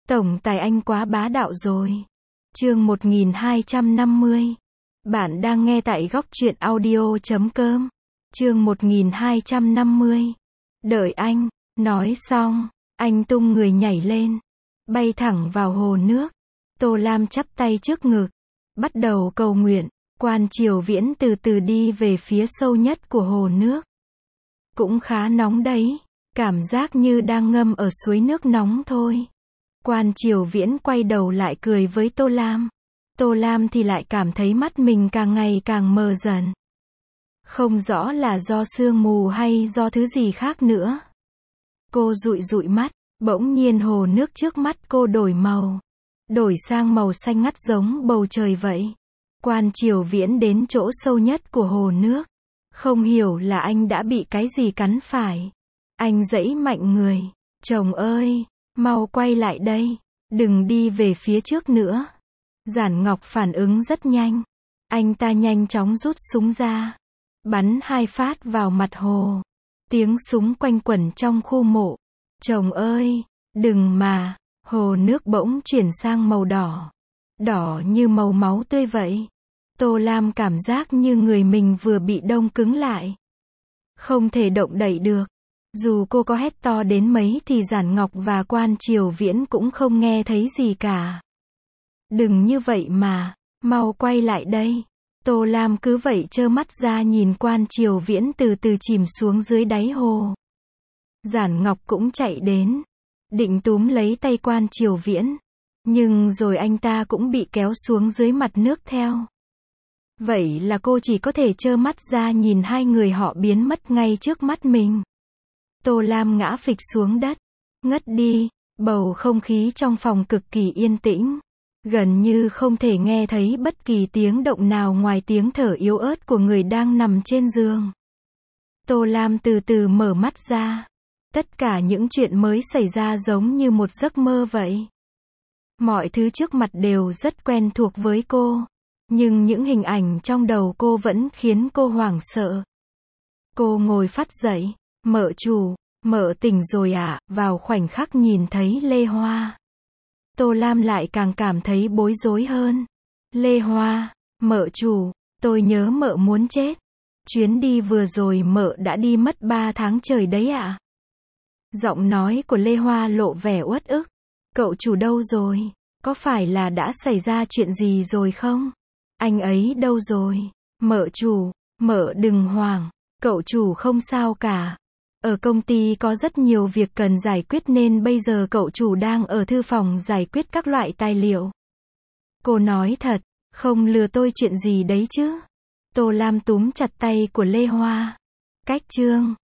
Tổng tài anh quá bá đạo rồi. Chương 1250. Bạn đang nghe tại góc truyện audio.com. Chương 1250. Đợi anh. Nói xong, anh tung người nhảy lên, bay thẳng vào hồ nước. Tô Lam chắp tay trước ngực, bắt đầu cầu nguyện. Quan Triều Viễn từ từ đi về phía sâu nhất của hồ nước. Cũng khá nóng đấy, cảm giác như đang ngâm ở suối nước nóng thôi. Quan Triều Viễn quay đầu lại cười với Tô Lam. Tô Lam thì lại cảm thấy mắt mình càng ngày càng mờ dần. Không rõ là do sương mù hay do thứ gì khác nữa. Cô dụi dụi mắt, bỗng nhiên hồ nước trước mắt cô đổi màu. Đổi sang màu xanh ngắt giống bầu trời vậy. Quan Triều Viễn đến chỗ sâu nhất của hồ nước. Không hiểu là anh đã bị cái gì cắn phải. Anh giãy mạnh người. Chồng ơi, mau quay lại đây. Đừng đi về phía trước nữa. Giản Ngọc phản ứng rất nhanh. Anh ta nhanh chóng rút súng ra. Bắn 2 phát vào mặt hồ. Tiếng súng quanh quẩn trong khu mộ. Chồng ơi, đừng mà. Hồ nước bỗng chuyển sang màu đỏ. Đỏ như màu máu tươi vậy. Tô Lam cảm giác như người mình vừa bị đông cứng lại. Không thể động đậy được. Dù cô có hét to đến mấy thì Giản Ngọc và Quan Triều Viễn cũng không nghe thấy gì cả. Đừng như vậy mà, mau quay lại đây. Tô Lam cứ vậy trơ mắt ra nhìn Quan Triều Viễn từ từ chìm xuống dưới đáy hồ. Giản Ngọc cũng chạy đến, định túm lấy tay Quan Triều Viễn. Nhưng rồi anh ta cũng bị kéo xuống dưới mặt nước theo. Vậy là cô chỉ có thể trơ mắt ra nhìn hai người họ biến mất ngay trước mắt mình. Tô Lam ngã phịch xuống đất, ngất đi. Bầu không khí trong phòng cực kỳ yên tĩnh. Gần như không thể nghe thấy bất kỳ tiếng động nào ngoài tiếng thở yếu ớt của người đang nằm trên giường. Tô Lam từ từ mở mắt ra. Tất cả những chuyện mới xảy ra giống như một giấc mơ vậy. Mọi thứ trước mặt đều rất quen thuộc với cô. Nhưng những hình ảnh trong đầu cô vẫn khiến cô hoảng sợ. Cô ngồi phắt dậy. Mợ chủ, mợ tỉnh rồi ạ. Vào khoảnh khắc nhìn thấy Lê Hoa, Tô Lam lại càng cảm thấy bối rối hơn. Lê Hoa, mợ chủ, tôi nhớ mợ muốn chết. Chuyến đi vừa rồi mợ đã đi mất 3 tháng trời đấy ạ. Giọng nói của Lê Hoa lộ vẻ uất ức. Cậu chủ đâu rồi? Có phải là đã xảy ra chuyện gì rồi không? Anh ấy đâu rồi? Mợ chủ, mợ đừng hoảng. Cậu chủ không sao cả. Ở công ty có rất nhiều việc cần giải quyết nên bây giờ cậu chủ đang ở thư phòng giải quyết các loại tài liệu. Cô nói thật, không lừa tôi chuyện gì đấy chứ? Tô Lam túm chặt tay của Lê Hoa. Cách chương